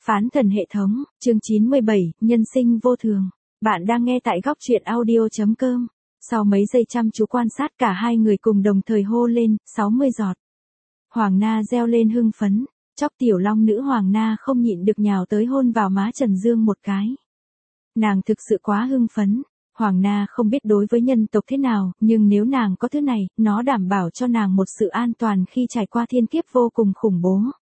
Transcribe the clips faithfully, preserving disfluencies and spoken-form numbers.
Phán thần hệ thống, chương chín mươi bảy, nhân sinh vô thường. Bạn đang nghe tại góc truyện audio chấm com. Sau mấy giây chăm chú quan sát cả hai người cùng đồng thời hô lên, sáu mươi giọt. Hoàng Na reo lên hưng phấn, chóc tiểu long nữ Hoàng Na không nhịn được nhào tới hôn vào má Trần Dương một cái. Nàng thực sự quá hưng phấn. Hoàng Na không biết đối với nhân tộc thế nào, nhưng nếu nàng có thứ này, nó đảm bảo cho nàng một sự an toàn khi trải qua thiên kiếp vô cùng khủng bố.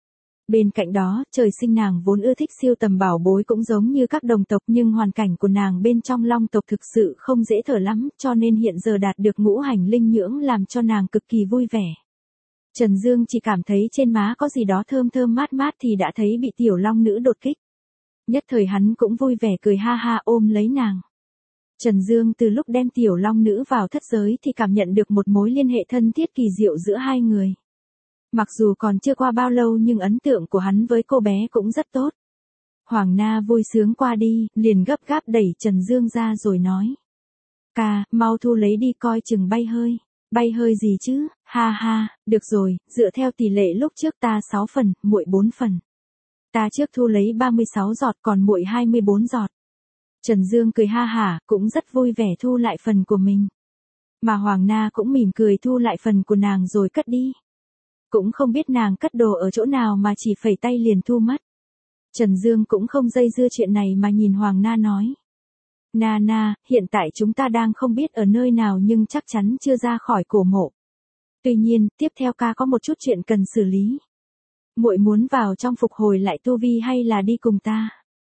Bên cạnh đó, trời sinh nàng vốn ưa thích siêu tầm bảo bối cũng giống như các đồng tộc, nhưng hoàn cảnh của nàng bên trong long tộc thực sự không dễ thở lắm, cho nên hiện giờ đạt được ngũ hành linh nhưỡng làm cho nàng cực kỳ vui vẻ. Trần Dương chỉ cảm thấy trên má có gì đó thơm thơm mát mát thì đã thấy bị tiểu long nữ đột kích. Nhất thời hắn cũng vui vẻ cười ha ha ôm lấy nàng. Trần Dương từ lúc đem tiểu long nữ vào thất giới thì cảm nhận được một mối liên hệ thân thiết kỳ diệu giữa hai người. Mặc dù còn chưa qua bao lâu nhưng ấn tượng của hắn với cô bé cũng rất tốt. Hoàng Na vui sướng qua đi, liền gấp gáp đẩy Trần Dương ra rồi nói. Ca, mau thu lấy đi coi chừng bay hơi. Bay hơi gì chứ, ha ha, được rồi, dựa theo tỷ lệ lúc trước ta sáu phần, muội bốn phần. Ta trước thu lấy ba mươi sáu giọt còn muội hai mươi bốn giọt. Trần Dương cười ha hả, cũng rất vui vẻ thu lại phần của mình. Mà Hoàng Na cũng mỉm cười thu lại phần của nàng rồi cất đi. Cũng không biết nàng cất đồ ở chỗ nào mà chỉ phẩy tay liền thu mất. Trần Dương cũng không dây dưa chuyện này mà nhìn Hoàng Na nói. Na na, hiện tại chúng ta đang không biết ở nơi nào nhưng chắc chắn chưa ra khỏi cổ mộ. Tuy nhiên, tiếp theo ca có một chút chuyện cần xử lý. Muội muốn vào trong phục hồi lại tu vi hay là đi cùng ta?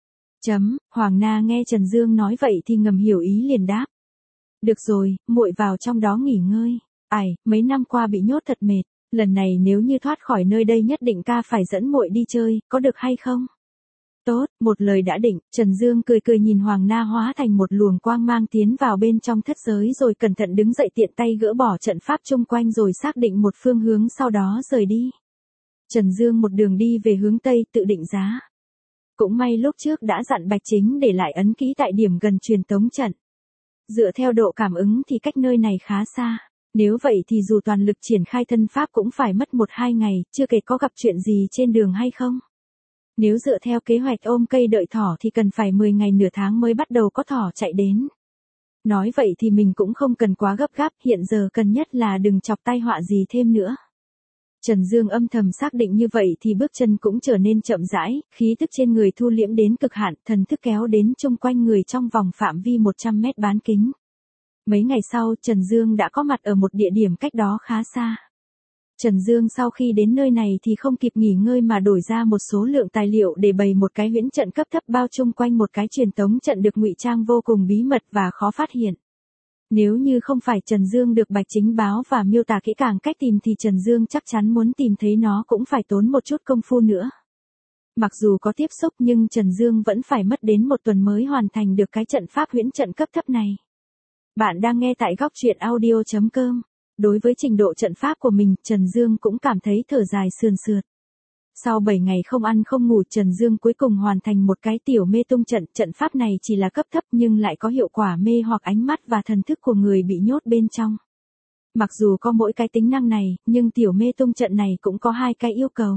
Chấm, Hoàng Na nghe Trần Dương nói vậy thì ngầm hiểu ý liền đáp. Được rồi, muội vào trong đó nghỉ ngơi. Ải, mấy năm qua bị nhốt thật mệt. Lần này nếu như thoát khỏi nơi đây nhất định ca phải dẫn muội đi chơi, có được hay không? Tốt, một lời đã định, Trần Dương cười cười nhìn Hoàng Na hóa thành một luồng quang mang tiến vào bên trong thất giới rồi cẩn thận đứng dậy tiện tay gỡ bỏ trận pháp chung quanh rồi xác định một phương hướng sau đó rời đi. Trần Dương một đường đi về hướng Tây tự định giá. Cũng may lúc trước đã dặn Bạch Chính để lại ấn ký tại điểm gần truyền tống trận. Dựa theo độ cảm ứng thì cách nơi này khá xa. Nếu vậy thì dù toàn lực triển khai thân pháp cũng phải mất một hai ngày, chưa kể có gặp chuyện gì trên đường hay không. Nếu dựa theo kế hoạch ôm cây đợi thỏ thì cần phải mười ngày nửa tháng mới bắt đầu có thỏ chạy đến. Nói vậy thì mình cũng không cần quá gấp gáp, hiện giờ cần nhất là đừng chọc tai họa gì thêm nữa. Trần Dương âm thầm xác định như vậy thì bước chân cũng trở nên chậm rãi, khí tức trên người thu liễm đến cực hạn, thần thức kéo đến chung quanh người trong vòng phạm vi một trăm mét bán kính. Mấy ngày sau, Trần Dương đã có mặt ở một địa điểm cách đó khá xa. Trần Dương sau khi đến nơi này thì không kịp nghỉ ngơi mà đổi ra một số lượng tài liệu để bày một cái huyễn trận cấp thấp bao chung quanh một cái truyền tống trận được ngụy trang vô cùng bí mật và khó phát hiện. Nếu như không phải Trần Dương được Bạch Chính báo và miêu tả kỹ càng cách tìm thì Trần Dương chắc chắn muốn tìm thấy nó cũng phải tốn một chút công phu nữa. Mặc dù có tiếp xúc nhưng Trần Dương vẫn phải mất đến một tuần mới hoàn thành được cái trận pháp huyễn trận cấp thấp này. Bạn đang nghe tại góc truyện audio chấm com. Đối với trình độ trận pháp của mình, Trần Dương cũng cảm thấy thở dài sườn sượt. Sau bảy ngày không ăn không ngủ, Trần Dương cuối cùng hoàn thành một cái tiểu mê tung trận. Trận pháp này chỉ là cấp thấp nhưng lại có hiệu quả mê hoặc ánh mắt và thần thức của người bị nhốt bên trong. Mặc dù có mỗi cái tính năng này, nhưng tiểu mê tung trận này cũng có hai cái yêu cầu.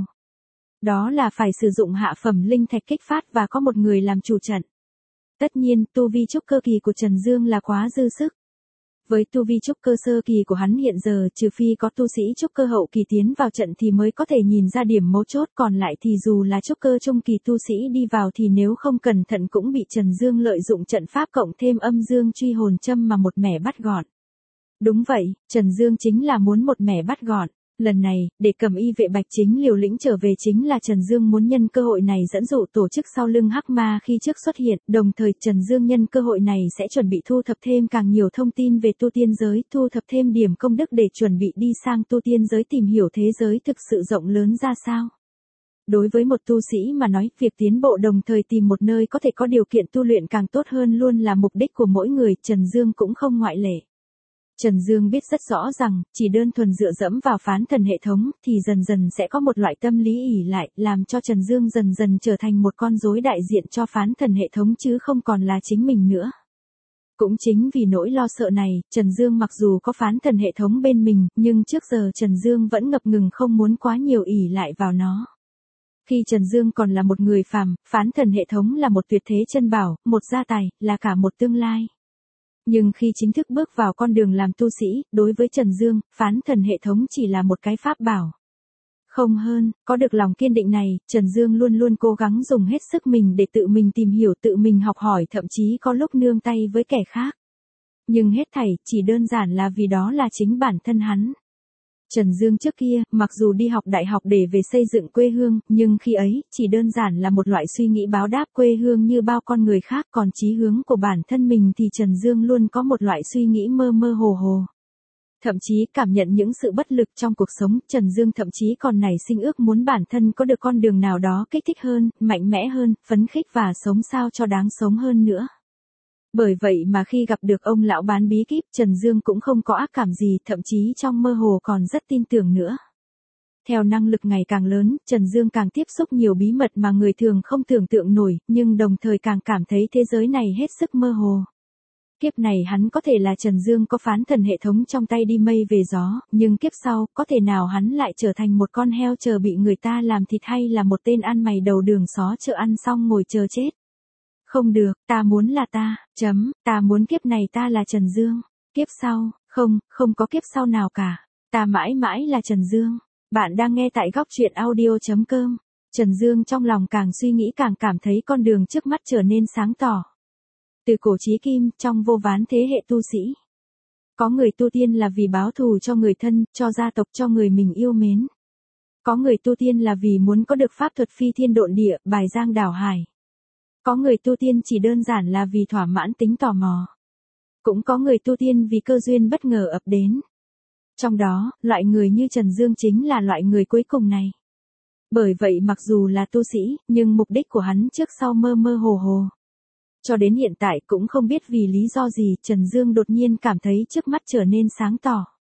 Đó là phải sử dụng hạ phẩm linh thạch kích phát và có một người làm chủ trận. Tất nhiên, tu vi trúc cơ kỳ của Trần Dương là quá dư sức. Với tu vi trúc cơ sơ kỳ của hắn hiện giờ, trừ phi có tu sĩ trúc cơ hậu kỳ tiến vào trận thì mới có thể nhìn ra điểm mấu chốt, còn lại thì dù là trúc cơ trung kỳ tu sĩ đi vào thì nếu không cẩn thận cũng bị Trần Dương lợi dụng trận pháp cộng thêm âm dương truy hồn châm mà một mẻ bắt gọn. Đúng vậy, Trần Dương chính là muốn một mẻ bắt gọn. Lần này, để cầm y vệ Bạch Chính liều lĩnh trở về chính là Trần Dương muốn nhân cơ hội này dẫn dụ tổ chức sau lưng Hắc Ma khi trước xuất hiện, đồng thời Trần Dương nhân cơ hội này sẽ chuẩn bị thu thập thêm càng nhiều thông tin về tu tiên giới, thu thập thêm điểm công đức để chuẩn bị đi sang tu tiên giới tìm hiểu thế giới thực sự rộng lớn ra sao. Đối với một tu sĩ mà nói, việc tiến bộ đồng thời tìm một nơi có thể có điều kiện tu luyện càng tốt hơn luôn là mục đích của mỗi người, Trần Dương cũng không ngoại lệ. Trần Dương biết rất rõ rằng, chỉ đơn thuần dựa dẫm vào phán thần hệ thống, thì dần dần sẽ có một loại tâm lý ỷ lại, làm cho Trần Dương dần dần trở thành một con rối đại diện cho phán thần hệ thống chứ không còn là chính mình nữa. Cũng chính vì nỗi lo sợ này, Trần Dương mặc dù có phán thần hệ thống bên mình, nhưng trước giờ Trần Dương vẫn ngập ngừng không muốn quá nhiều ỷ lại vào nó. Khi Trần Dương còn là một người phàm, phán thần hệ thống là một tuyệt thế chân bảo, một gia tài, là cả một tương lai. Nhưng khi chính thức bước vào con đường làm tu sĩ, đối với Trần Dương, phán thần hệ thống chỉ là một cái pháp bảo. Không hơn, có được lòng kiên định này, Trần Dương luôn luôn cố gắng dùng hết sức mình để tự mình tìm hiểu, tự mình học hỏi, thậm chí có lúc nương tay với kẻ khác. Nhưng hết thảy, chỉ đơn giản là vì đó là chính bản thân hắn. Trần Dương trước kia, mặc dù đi học đại học để về xây dựng quê hương, nhưng khi ấy, chỉ đơn giản là một loại suy nghĩ báo đáp quê hương như bao con người khác, còn chí hướng của bản thân mình thì Trần Dương luôn có một loại suy nghĩ mơ mơ hồ hồ. Thậm chí cảm nhận những sự bất lực trong cuộc sống, Trần Dương thậm chí còn nảy sinh ước muốn bản thân có được con đường nào đó kích thích hơn, mạnh mẽ hơn, phấn khích và sống sao cho đáng sống hơn nữa. Bởi vậy mà khi gặp được ông lão bán bí kíp, Trần Dương cũng không có ác cảm gì, thậm chí trong mơ hồ còn rất tin tưởng nữa. Theo năng lực ngày càng lớn, Trần Dương càng tiếp xúc nhiều bí mật mà người thường không tưởng tượng nổi, nhưng đồng thời càng cảm thấy thế giới này hết sức mơ hồ. Kiếp này hắn có thể là Trần Dương có phán thần hệ thống trong tay đi mây về gió, nhưng kiếp sau, có thể nào hắn lại trở thành một con heo chờ bị người ta làm thịt hay là một tên ăn mày đầu đường xó chợ ăn xong ngồi chờ chết. Không được, ta muốn là ta, chấm, ta muốn kiếp này ta là Trần Dương. Kiếp sau, không, không có kiếp sau nào cả. Ta mãi mãi là Trần Dương. Bạn đang nghe tại góc truyện audio chấm com. Trần Dương trong lòng càng suy nghĩ càng cảm thấy con đường trước mắt trở nên sáng tỏ. Từ cổ chí kim, trong vô ván thế hệ tu sĩ. Có người tu tiên là vì báo thù cho người thân, cho gia tộc, cho người mình yêu mến. Có người tu tiên là vì muốn có được pháp thuật phi thiên độn địa, bài giang đảo hải. Có người tu tiên chỉ đơn giản là vì thỏa mãn tính tò mò. Cũng có người tu tiên vì cơ duyên bất ngờ ập đến. Trong đó, loại người như Trần Dương chính là loại người cuối cùng này. Bởi vậy mặc dù là tu sĩ, nhưng mục đích của hắn trước sau mơ mơ hồ hồ. Cho đến hiện tại cũng không biết vì lý do gì, Trần Dương đột nhiên cảm thấy trước mắt trở nên sáng tỏ.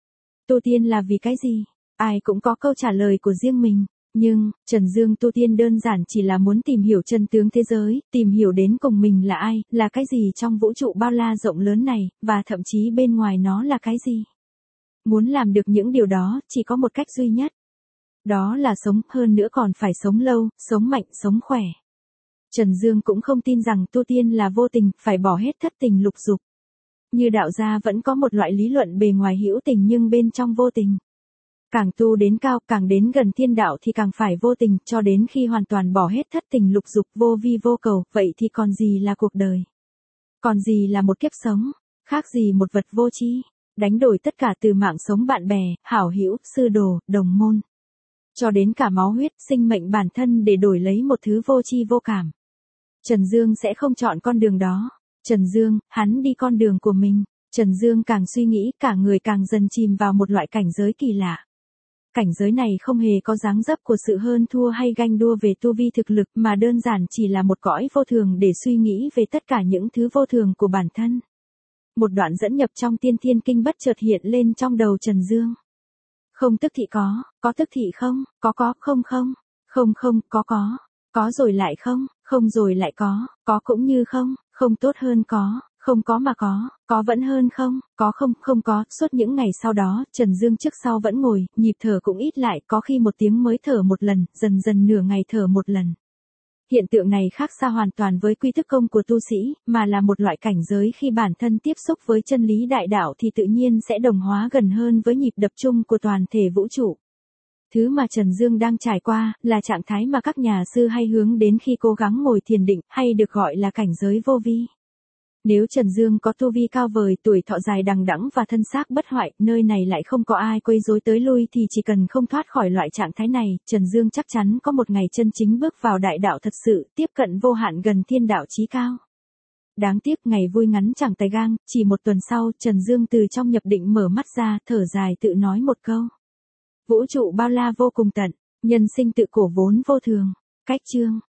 Tu tiên là vì cái gì? Ai cũng có câu trả lời của riêng mình. Nhưng, Trần Dương tu tiên đơn giản chỉ là muốn tìm hiểu chân tướng thế giới, tìm hiểu đến cùng mình là ai, là cái gì trong vũ trụ bao la rộng lớn này, và thậm chí bên ngoài nó là cái gì. Muốn làm được những điều đó, chỉ có một cách duy nhất. Đó là sống, hơn nữa còn phải sống lâu, sống mạnh, sống khỏe. Trần Dương cũng không tin rằng tu tiên là vô tình, phải bỏ hết thất tình lục dục. Như đạo gia vẫn có một loại lý luận bề ngoài hữu tình nhưng bên trong vô tình. Càng tu đến cao, càng đến gần thiên đạo thì càng phải vô tình, cho đến khi hoàn toàn bỏ hết thất tình lục dục, vô vi vô cầu, vậy thì còn gì là cuộc đời? Còn gì là một kiếp sống? Khác gì một vật vô tri? Đánh đổi tất cả từ mạng sống bạn bè, hảo hữu, sư đồ, đồng môn. Cho đến cả máu huyết, sinh mệnh bản thân để đổi lấy một thứ vô tri vô cảm. Trần Dương sẽ không chọn con đường đó. Trần Dương, hắn đi con đường của mình. Trần Dương càng suy nghĩ, cả người càng dần chìm vào một loại cảnh giới kỳ lạ. Cảnh giới này không hề có dáng dấp của sự hơn thua hay ganh đua về tu vi thực lực, mà đơn giản chỉ là một cõi vô thường để suy nghĩ về tất cả những thứ vô thường của bản thân. Một đoạn dẫn nhập trong Tiên Thiên Kinh bất chợt hiện lên trong đầu Trần Dương. Không tức thị có, có tức thị không, có có, không không, không không, có có, có rồi lại không, không rồi lại có, có cũng như không, không tốt hơn có. Không có mà có, có vẫn hơn không, có không, không có. Suốt những ngày sau đó, Trần Dương trước sau vẫn ngồi, nhịp thở cũng ít lại, có khi một tiếng mới thở một lần, dần dần nửa ngày thở một lần. Hiện tượng này khác xa hoàn toàn với quy thức công của tu sĩ, mà là một loại cảnh giới khi bản thân tiếp xúc với chân lý đại đạo thì tự nhiên sẽ đồng hóa gần hơn với nhịp đập chung của toàn thể vũ trụ. Thứ mà Trần Dương đang trải qua, là trạng thái mà các nhà sư hay hướng đến khi cố gắng ngồi thiền định, hay được gọi là cảnh giới vô vi. Nếu Trần Dương có tu vi cao vời, tuổi thọ dài đằng đẵng và thân xác bất hoại, nơi này lại không có ai quấy rối tới lui thì chỉ cần không thoát khỏi loại trạng thái này, Trần Dương chắc chắn có một ngày chân chính bước vào đại đạo thật sự, tiếp cận vô hạn gần thiên đạo chí cao. Đáng tiếc ngày vui ngắn chẳng tay gang, chỉ một tuần sau, Trần Dương từ trong nhập định mở mắt ra, thở dài tự nói một câu. Vũ trụ bao la vô cùng tận, nhân sinh tự cổ vốn vô thường. Cách chương